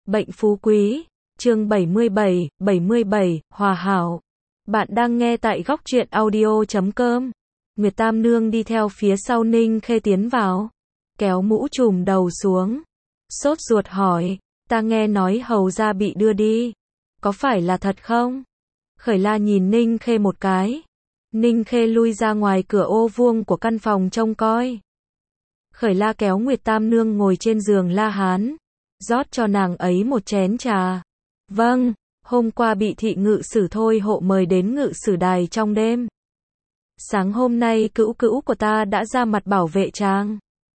Bệnh phú quý, chương 77, hòa hảo. Bạn đang nghe tại góc truyện audio.com. Nguyệt Tam Nương đi theo phía sau Ninh Khê tiến vào, kéo mũ trùm đầu xuống, sốt ruột hỏi, ta nghe nói hầu gia bị đưa đi, có phải là thật không? Khởi La nhìn Ninh Khê một cái. Ninh Khê lui ra ngoài cửa ô vuông của căn phòng trông coi. Khởi La kéo Nguyệt Tam Nương ngồi trên giường La Hán, rót cho nàng ấy một chén trà. Vâng, hôm qua bị thị ngự sử thôi hộ mời đến ngự sử đài trong đêm. Sáng hôm nay cữu cữu của ta đã ra mặt bảo vệ chàng.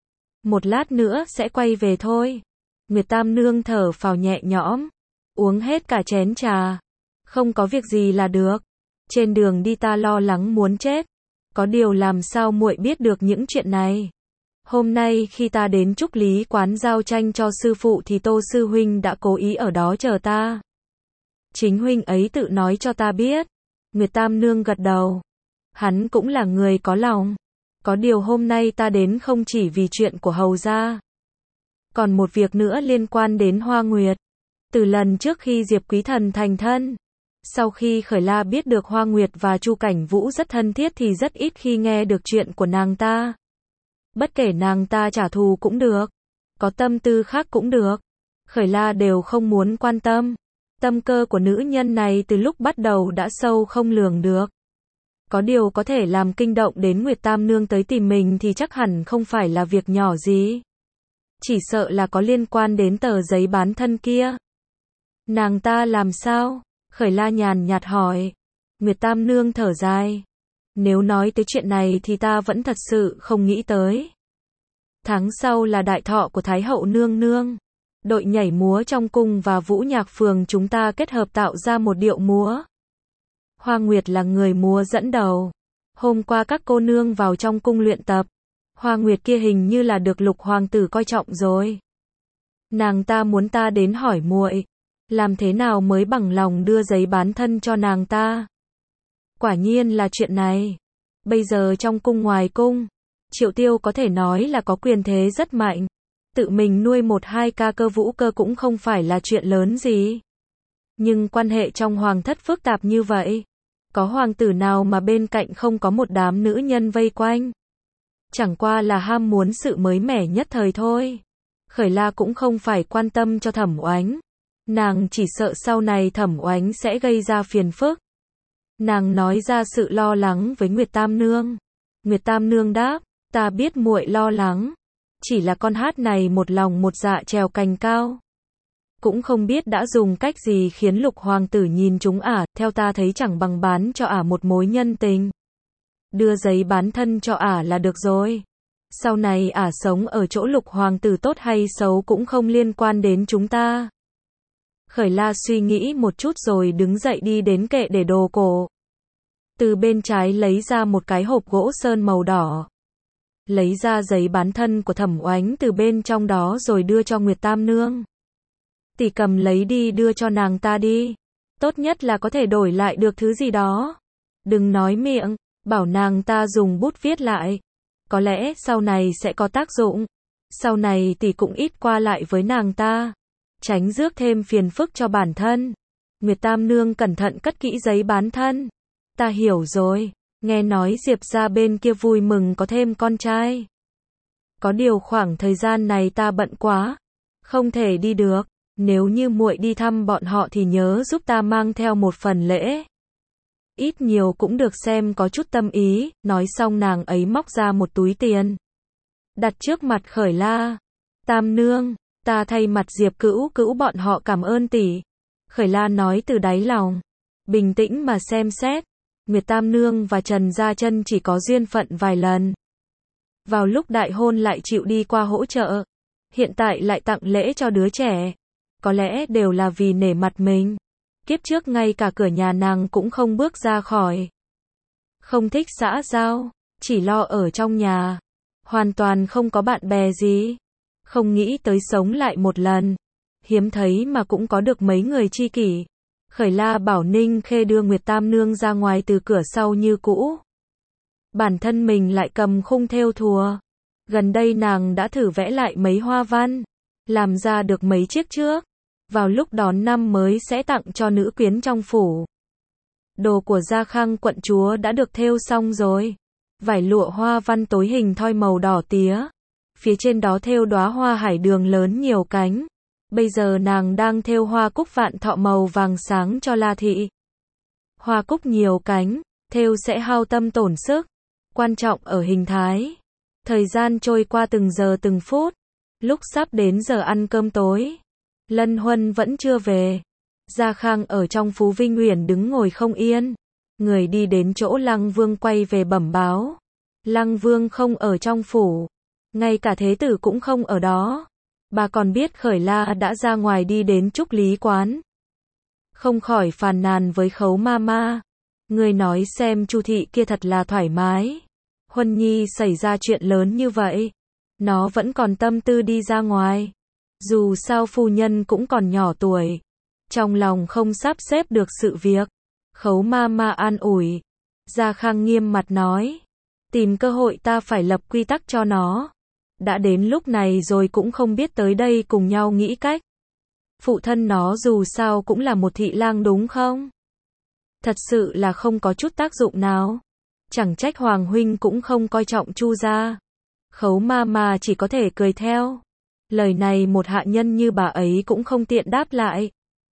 Một lát nữa sẽ quay về thôi. Nguyệt Tam Nương thở phào nhẹ nhõm, uống hết cả chén trà. Không có việc gì là được. Trên đường đi ta lo lắng muốn chết. Có điều làm sao muội biết được những chuyện này? Hôm nay khi ta đến Trúc Lý quán giao tranh cho sư phụ thì Tô sư huynh đã cố ý ở đó chờ ta. Chính huynh ấy tự nói cho ta biết. Nguyệt Tam Nương gật đầu. Hắn cũng là người có lòng. Có điều hôm nay ta đến không chỉ vì chuyện của hầu gia. Còn một việc nữa liên quan đến Hoa Nguyệt. Từ lần trước khi Diệp Quý Thần thành thân, sau khi Khởi La biết được Hoa Nguyệt và Chu Cảnh Vũ rất thân thiết thì rất ít khi nghe được chuyện của nàng ta. Bất kể nàng ta trả thù cũng được, có tâm tư khác cũng được, Khởi La đều không muốn quan tâm. Tâm cơ của nữ nhân này từ lúc bắt đầu đã sâu không lường được. Có điều có thể làm kinh động đến Nguyệt Tam Nương tới tìm mình thì chắc hẳn không phải là việc nhỏ gì. Chỉ sợ là có liên quan đến tờ giấy bán thân kia. Nàng ta làm sao? Khởi La nhàn nhạt hỏi. Nguyệt Tam Nương thở dài. Nếu nói tới chuyện này thì ta vẫn thật sự không nghĩ tới. Tháng sau là đại thọ của Thái hậu nương nương. Đội nhảy múa trong cung và vũ nhạc phường chúng ta kết hợp tạo ra một điệu múa. Hoa Nguyệt là người múa dẫn đầu. Hôm qua các cô nương vào trong cung luyện tập. Hoa Nguyệt kia hình như là được Lục hoàng tử coi trọng rồi. Nàng ta muốn ta đến hỏi muội, làm thế nào mới bằng lòng đưa giấy bán thân cho nàng ta. Quả nhiên là chuyện này. Bây giờ trong cung ngoài cung, Triệu Tiêu có thể nói là có quyền thế rất mạnh. Tự mình nuôi một hai ca cơ vũ cơ cũng không phải là chuyện lớn gì. Nhưng quan hệ trong hoàng thất phức tạp như vậy. Có hoàng tử nào mà bên cạnh không có một đám nữ nhân vây quanh. Chẳng qua là ham muốn sự mới mẻ nhất thời thôi. Khởi La cũng không phải quan tâm cho Thẩm Oánh. Nàng chỉ sợ sau này Thẩm Oánh sẽ gây ra phiền phức. Nàng nói ra sự lo lắng với Nguyệt Tam Nương. Nguyệt Tam Nương đáp, ta biết muội lo lắng. Chỉ là con hát này một lòng một dạ trèo cành cao. Cũng không biết đã dùng cách gì khiến Lục hoàng tử nhìn chúng ả, theo ta thấy chẳng bằng bán cho ả một mối nhân tình. Đưa giấy bán thân cho ả là được rồi. Sau này ả sống ở chỗ Lục hoàng tử tốt hay xấu cũng không liên quan đến chúng ta. Khởi La suy nghĩ một chút rồi đứng dậy đi đến kệ để đồ cổ. Từ bên trái lấy ra một cái hộp gỗ sơn màu đỏ. Lấy ra giấy bán thân của Thẩm Oánh từ bên trong đó rồi đưa cho Nguyệt Tam Nương. Tỷ cầm lấy đi đưa cho nàng ta đi. Tốt nhất là có thể đổi lại được thứ gì đó. Đừng nói miệng, bảo nàng ta dùng bút viết lại. Có lẽ sau này sẽ có tác dụng. Sau này tỷ cũng ít qua lại với nàng ta. Tránh rước thêm phiền phức cho bản thân. Nguyệt Tam Nương cẩn thận cất kỹ giấy bán thân. Ta hiểu rồi. Nghe nói Diệp gia bên kia vui mừng có thêm con trai. Có điều khoảng thời gian này ta bận quá, không thể đi được. Nếu như muội đi thăm bọn họ thì nhớ giúp ta mang theo một phần lễ. Ít nhiều cũng được xem có chút tâm ý. Nói xong nàng ấy móc ra một túi tiền, đặt trước mặt Khởi La. Tam Nương, ta thay mặt Diệp cữu cữu bọn họ cảm ơn tỷ. Khởi La nói từ đáy lòng. Bình tĩnh mà xem xét. Nguyệt Tam Nương và Trần Gia Chân chỉ có duyên phận vài lần. Vào lúc đại hôn lại chịu đi qua hỗ trợ. Hiện tại lại tặng lễ cho đứa trẻ. Có lẽ đều là vì nể mặt mình. Kiếp trước ngay cả cửa nhà nàng cũng không bước ra khỏi. Không thích xã giao, chỉ lo ở trong nhà. Hoàn toàn không có bạn bè gì. Không nghĩ tới sống lại một lần. Hiếm thấy mà cũng có được mấy người tri kỷ. Khởi La bảo Ninh Khê đưa Nguyệt Tam Nương ra ngoài từ cửa sau như cũ. Bản thân mình lại cầm khung thêu thùa. Gần đây nàng đã thử vẽ lại mấy hoa văn. Làm ra được mấy chiếc trước. vào lúc đón năm mới sẽ tặng cho nữ quyến trong phủ. Đồ của Gia Khang quận chúa đã được thêu xong rồi. Vải lụa hoa văn tối hình thoi màu đỏ tía. Phía trên đó thêu đóa hoa hải đường lớn nhiều cánh. Bây giờ nàng đang thêu hoa cúc vạn thọ màu vàng sáng cho La thị. Hoa cúc nhiều cánh, thêu sẽ hao tâm tổn sức. Quan trọng ở hình thái. Thời gian trôi qua từng giờ từng phút. Lúc sắp đến giờ ăn cơm tối, Lân Huân vẫn chưa về. Gia Khang ở trong Phú Vinh Uyển đứng ngồi không yên. Người đi đến chỗ Lăng Vương quay về bẩm báo. Lăng Vương không ở trong phủ. Ngay cả thế tử cũng không ở đó. Bà còn biết Khởi La đã ra ngoài đi đến Trúc Lý Quán. Không khỏi phàn nàn với Khấu Mama. Người nói xem Chu thị kia thật là thoải mái. Huân Nhi xảy ra chuyện lớn như vậy. Nó vẫn còn tâm tư đi ra ngoài. Dù sao phu nhân cũng còn nhỏ tuổi. Trong lòng không sắp xếp được sự việc. Khấu Mama an ủi. Gia Khang nghiêm mặt nói. Tìm cơ hội ta phải lập quy tắc cho nó. Đã đến lúc này rồi cũng không biết tới đây cùng nhau nghĩ cách. Phụ thân nó dù sao cũng là một thị lang đúng không? Thật sự là không có chút tác dụng nào. Chẳng trách Hoàng huynh cũng không coi trọng Chu gia. Khấu Mama chỉ có thể cười theo. Lời này một hạ nhân như bà ấy cũng không tiện đáp lại.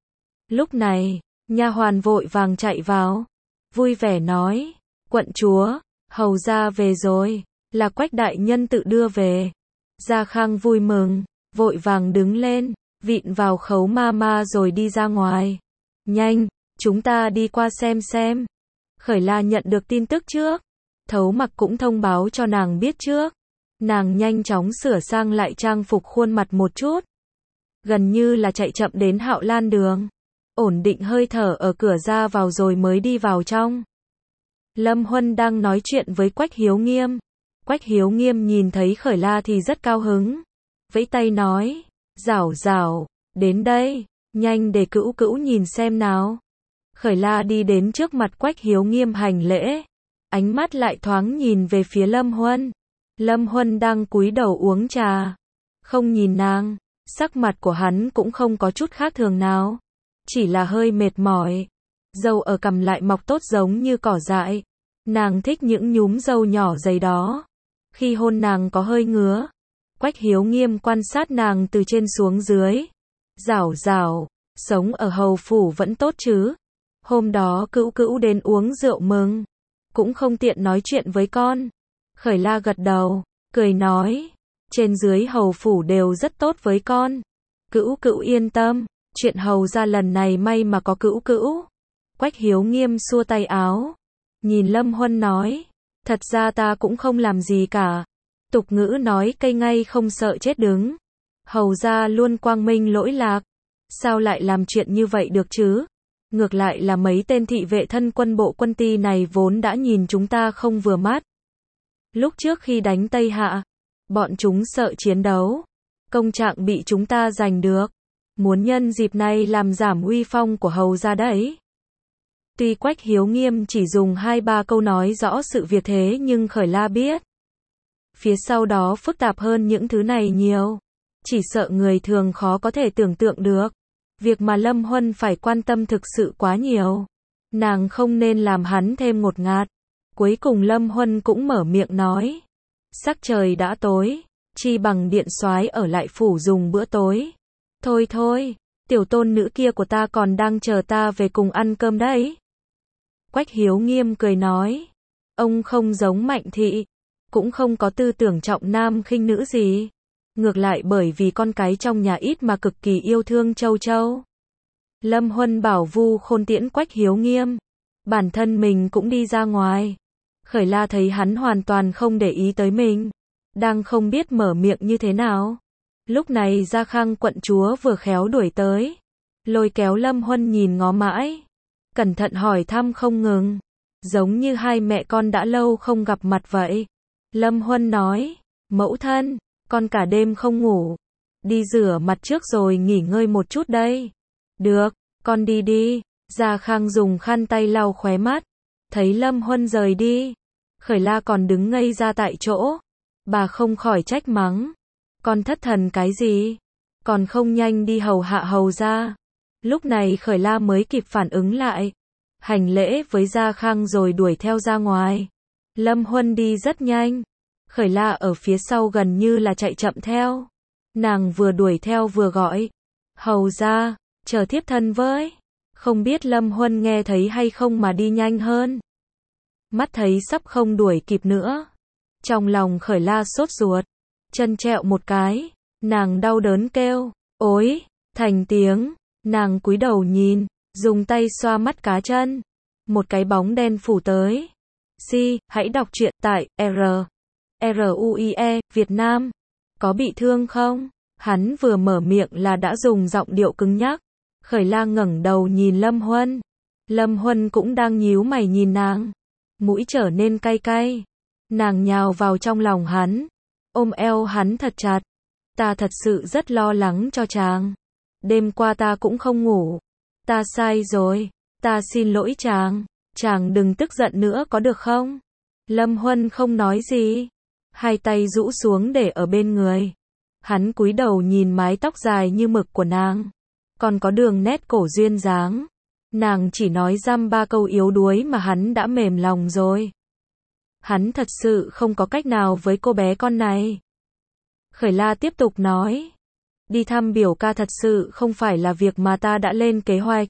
Lúc này, nha hoàn vội vàng chạy vào, vui vẻ nói, quận chúa, hầu gia về rồi, là Quách đại nhân tự đưa về. Gia Khang vui mừng, vội vàng đứng lên, vịn vào Khấu Mama rồi đi ra ngoài. Nhanh, chúng ta đi qua xem. Khởi La nhận được tin tức trước. Thấu Mặc cũng thông báo cho nàng biết trước. Nàng nhanh chóng sửa sang lại trang phục khuôn mặt một chút. Gần như là chạy chậm đến Hạo Lan đường. Ổn định hơi thở ở cửa ra vào rồi mới đi vào trong. Lâm Huân đang nói chuyện với Quách Hiếu Nghiêm. Quách Hiếu Nghiêm nhìn thấy Khởi La thì rất cao hứng. Vẫy tay nói, Rảo, đến đây, nhanh để Cữu Cữu nhìn xem nào. Khởi La đi đến trước mặt Quách Hiếu Nghiêm hành lễ. Ánh mắt lại thoáng nhìn về phía Lâm Huân. Lâm Huân đang cúi đầu uống trà. Không nhìn nàng, sắc mặt của hắn cũng không có chút khác thường nào. Chỉ là hơi mệt mỏi. Râu ở cằm lại mọc tốt giống như cỏ dại. Nàng thích những nhúm râu nhỏ dày đó. Khi hôn nàng có hơi ngứa. Quách Hiếu Nghiêm quan sát nàng từ trên xuống dưới. Rảo, sống ở hầu phủ vẫn tốt chứ. Hôm đó Cữu Cữu đến uống rượu mừng. Cũng không tiện nói chuyện với con. Khởi La gật đầu, cười nói. Trên dưới hầu phủ đều rất tốt với con. Cữu Cữu yên tâm. Chuyện hầu ra lần này may mà có Cữu Cữu. Quách Hiếu Nghiêm xua tay áo. Nhìn Lâm Huân nói. Thật ra ta cũng không làm gì cả. Tục ngữ nói cây ngay không sợ chết đứng. Hầu ra luôn quang minh lỗi lạc. Sao lại làm chuyện như vậy được chứ? Ngược lại là mấy tên thị vệ thân quân bộ quân ty này vốn đã nhìn chúng ta không vừa mắt. Lúc trước khi đánh Tây Hạ, bọn chúng sợ chiến đấu. Công trạng bị chúng ta giành được. Muốn nhân dịp này làm giảm uy phong của hầu ra đấy. Tuy Quách Hiếu Nghiêm chỉ dùng 2-3 câu nói rõ sự việc thế nhưng Khởi La biết. Phía sau đó phức tạp hơn những thứ này nhiều. Chỉ sợ người thường khó có thể tưởng tượng được. Việc mà Lâm Huân phải quan tâm thực sự quá nhiều. Nàng không nên làm hắn thêm ngột ngạt. Cuối cùng Lâm Huân cũng mở miệng nói. Sắc trời đã tối. Chi bằng điện soái ở lại phủ dùng bữa tối. Thôi, tiểu tôn nữ kia của ta còn đang chờ ta về cùng ăn cơm đấy. Quách Hiếu Nghiêm cười nói. Ông không giống Mạnh thị. Cũng không có tư tưởng trọng nam khinh nữ gì. Ngược lại bởi vì con cái trong nhà ít mà cực kỳ yêu thương Châu. Lâm Huân bảo Vu Khôn tiễn Quách Hiếu Nghiêm. Bản thân mình cũng đi ra ngoài. Khởi La thấy hắn hoàn toàn không để ý tới mình. Đang không biết mở miệng như thế nào. Lúc này Gia Khang quận chúa vừa khéo đuổi tới. Lôi kéo Lâm Huân nhìn ngó mãi. Cẩn thận hỏi thăm không ngừng. Giống như hai mẹ con đã lâu không gặp mặt vậy. Lâm Huân nói. Mẫu thân, con cả đêm không ngủ. Đi rửa mặt trước rồi nghỉ ngơi một chút đây. Được, con đi. Gia Khang dùng khăn tay lau khóe mắt. Thấy Lâm Huân rời đi. Khởi La còn đứng ngây ra tại chỗ. Bà không khỏi trách mắng. Con thất thần cái gì? còn không nhanh đi hầu hạ hầu ra. Lúc này Khởi La mới kịp phản ứng lại, hành lễ với Gia Khang rồi đuổi theo ra ngoài. Lâm Huân đi rất nhanh, Khởi La ở phía sau gần như là chạy chậm theo. Nàng vừa đuổi theo vừa gọi, hầu ra, chờ thiếp thân với. Không biết Lâm Huân nghe thấy hay không mà đi nhanh hơn. Mắt thấy sắp không đuổi kịp nữa. Trong lòng Khởi La sốt ruột, chân trẹo một cái, nàng đau đớn kêu, ối, thành tiếng, nàng cúi đầu nhìn, dùng tay xoa mắt cá chân. Một cái bóng đen phủ tới. Hãy đọc truyện tại RUIE, Việt Nam. Có bị thương không? Hắn vừa mở miệng là đã dùng giọng điệu cứng nhắc. Khởi La ngẩng đầu nhìn Lâm Huân. Lâm Huân cũng đang nhíu mày nhìn nàng. Mũi trở nên cay cay. Nàng nhào vào trong lòng hắn, ôm eo hắn thật chặt. Ta thật sự rất lo lắng cho chàng. Đêm qua ta cũng không ngủ. Ta sai rồi. Ta xin lỗi chàng. Chàng đừng tức giận nữa có được không? Lâm Huân không nói gì. Hai tay rũ xuống để ở bên người. Hắn cúi đầu nhìn mái tóc dài như mực của nàng. Còn có đường nét cổ duyên dáng. Nàng chỉ nói dăm ba câu yếu đuối mà hắn đã mềm lòng rồi. Hắn thật sự không có cách nào với cô bé con này. Khởi La tiếp tục nói. Đi thăm biểu ca thật sự không phải là việc mà ta đã lên kế hoạch.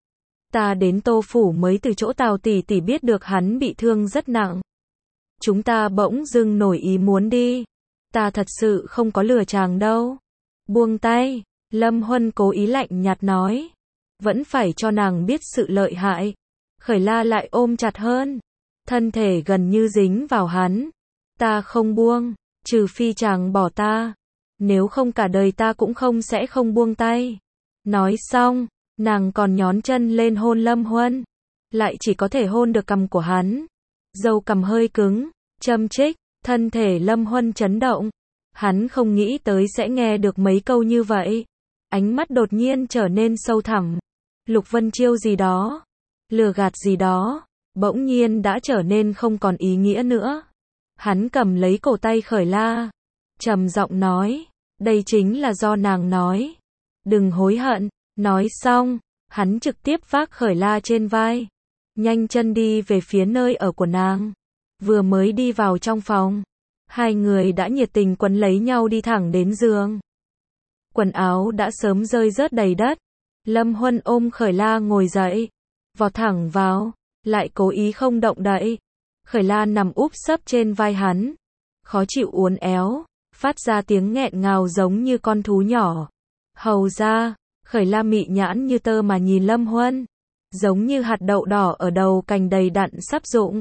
Ta đến Tô Phủ mới từ chỗ Tào tỷ tỷ biết được hắn bị thương rất nặng. Chúng ta bỗng dưng nổi ý muốn đi. Ta thật sự không có lừa chàng đâu. Buông tay, Lâm Huân cố ý lạnh nhạt nói. Vẫn phải cho nàng biết sự lợi hại. Khởi La lại ôm chặt hơn. Thân thể gần như dính vào hắn. Ta không buông, trừ phi chàng bỏ ta. Nếu không cả đời ta cũng sẽ không buông tay. Nói xong, nàng còn nhón chân lên hôn Lâm Huân. Lại chỉ có thể hôn được cằm của hắn. Râu cằm hơi cứng, châm chích, thân thể Lâm Huân chấn động. Hắn không nghĩ tới sẽ nghe được mấy câu như vậy. Ánh mắt đột nhiên trở nên sâu thẳm. Lục Vân Chiêu gì đó, lừa gạt gì đó, bỗng nhiên đã trở nên không còn ý nghĩa nữa. Hắn cầm lấy cổ tay Khởi La, trầm giọng nói, đây chính là do nàng nói. Đừng hối hận. Nói xong, hắn trực tiếp vác Khởi La trên vai, nhanh chân đi về phía nơi ở của nàng. Vừa mới đi vào trong phòng, hai người đã nhiệt tình quấn lấy nhau đi thẳng đến giường. Quần áo đã sớm rơi rớt đầy đất. Lâm Huân ôm Khởi La ngồi dậy, vọt thẳng vào, lại cố ý không động đậy. Khởi La nằm úp sấp trên vai hắn, khó chịu uốn éo, phát ra tiếng nghẹn ngào giống như con thú nhỏ. Hầu ra, Khởi La mị nhãn như tơ mà nhìn Lâm Huân, giống như hạt đậu đỏ ở đầu cành đầy đặn sắp rụng.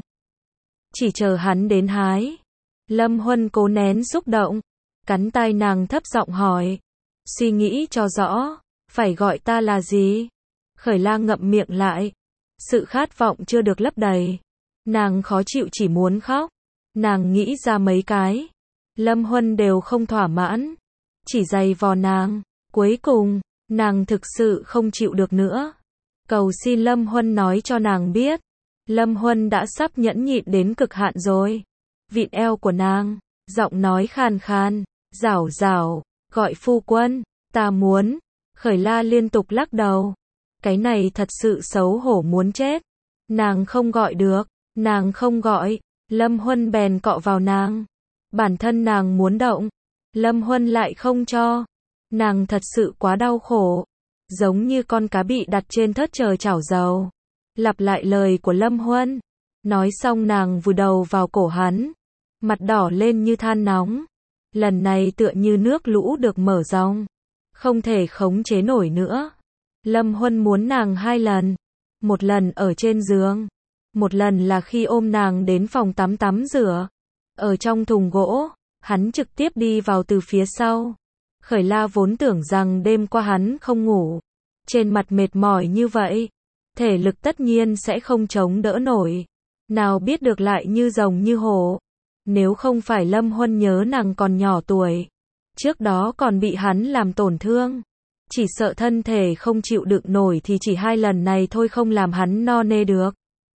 Chỉ chờ hắn đến hái. Lâm Huân cố nén xúc động, cắn tai nàng thấp giọng hỏi, suy nghĩ cho rõ, phải gọi ta là gì? Khởi La ngậm miệng lại, sự khát vọng chưa được lấp đầy. Nàng khó chịu chỉ muốn khóc. Nàng nghĩ ra mấy cái, Lâm Huân đều không thỏa mãn, chỉ giày vò nàng. Cuối cùng, nàng thực sự không chịu được nữa, cầu xin Lâm Huân nói cho nàng biết. Lâm Huân đã sắp nhẫn nhịn đến cực hạn rồi. Vịn eo của nàng, giọng nói khàn khàn, rảo rảo, gọi phu quân, ta muốn. Khởi La liên tục lắc đầu. Cái này thật sự xấu hổ muốn chết. Nàng không gọi được, nàng không gọi. Lâm Huân bèn cọ vào nàng. Bản thân nàng muốn động, Lâm Huân lại không cho. Nàng thật sự quá đau khổ, giống như con cá bị đặt trên thớt chờ chảo dầu. Lặp lại lời của Lâm Huân. Nói xong nàng vùi đầu vào cổ hắn, mặt đỏ lên như than nóng. Lần này tựa như nước lũ được mở rộng, không thể khống chế nổi nữa. Lâm Huân muốn nàng hai lần. Một lần ở trên giường, một lần là khi ôm nàng đến phòng tắm tắm rửa. Ở trong thùng gỗ, hắn trực tiếp đi vào từ phía sau. Khởi La vốn tưởng rằng đêm qua hắn không ngủ, trên mặt mệt mỏi như vậy, thể lực tất nhiên sẽ không chống đỡ nổi. Nào biết được lại như rồng như hổ. Nếu không phải Lâm Huân nhớ nàng còn nhỏ tuổi, trước đó còn bị hắn làm tổn thương, chỉ sợ thân thể không chịu đựng nổi thì chỉ hai lần này thôi không làm hắn no nê được.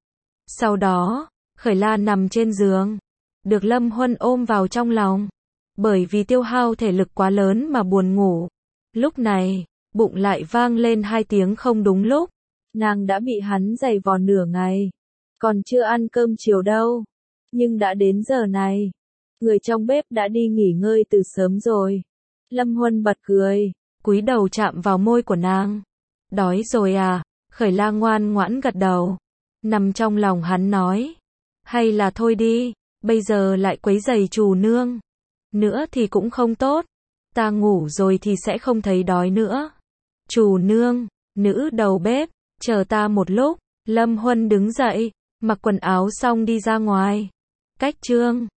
Sau đó, Khởi La nằm trên giường, được Lâm Huân ôm vào trong lòng. Bởi vì tiêu hao thể lực quá lớn mà buồn ngủ, Lúc này, bụng lại vang lên 2 tiếng không đúng lúc. Nàng đã bị hắn giày vò nửa ngày. Còn chưa ăn cơm chiều đâu. Nhưng đã đến giờ này. Người trong bếp đã đi nghỉ ngơi từ sớm rồi. Lâm Huân bật cười, cúi đầu chạm vào môi của nàng. Đói rồi à? Khởi Lang ngoan ngoãn gật đầu. Nằm trong lòng hắn nói. Hay là thôi đi, bây giờ lại quấy rầy chủ nương. Nữa thì cũng không tốt. Ta ngủ rồi thì sẽ không thấy đói nữa. Chủ nương, nữ đầu bếp, chờ ta một lúc. Lâm Huân đứng dậy, mặc quần áo xong đi ra ngoài. Cách chương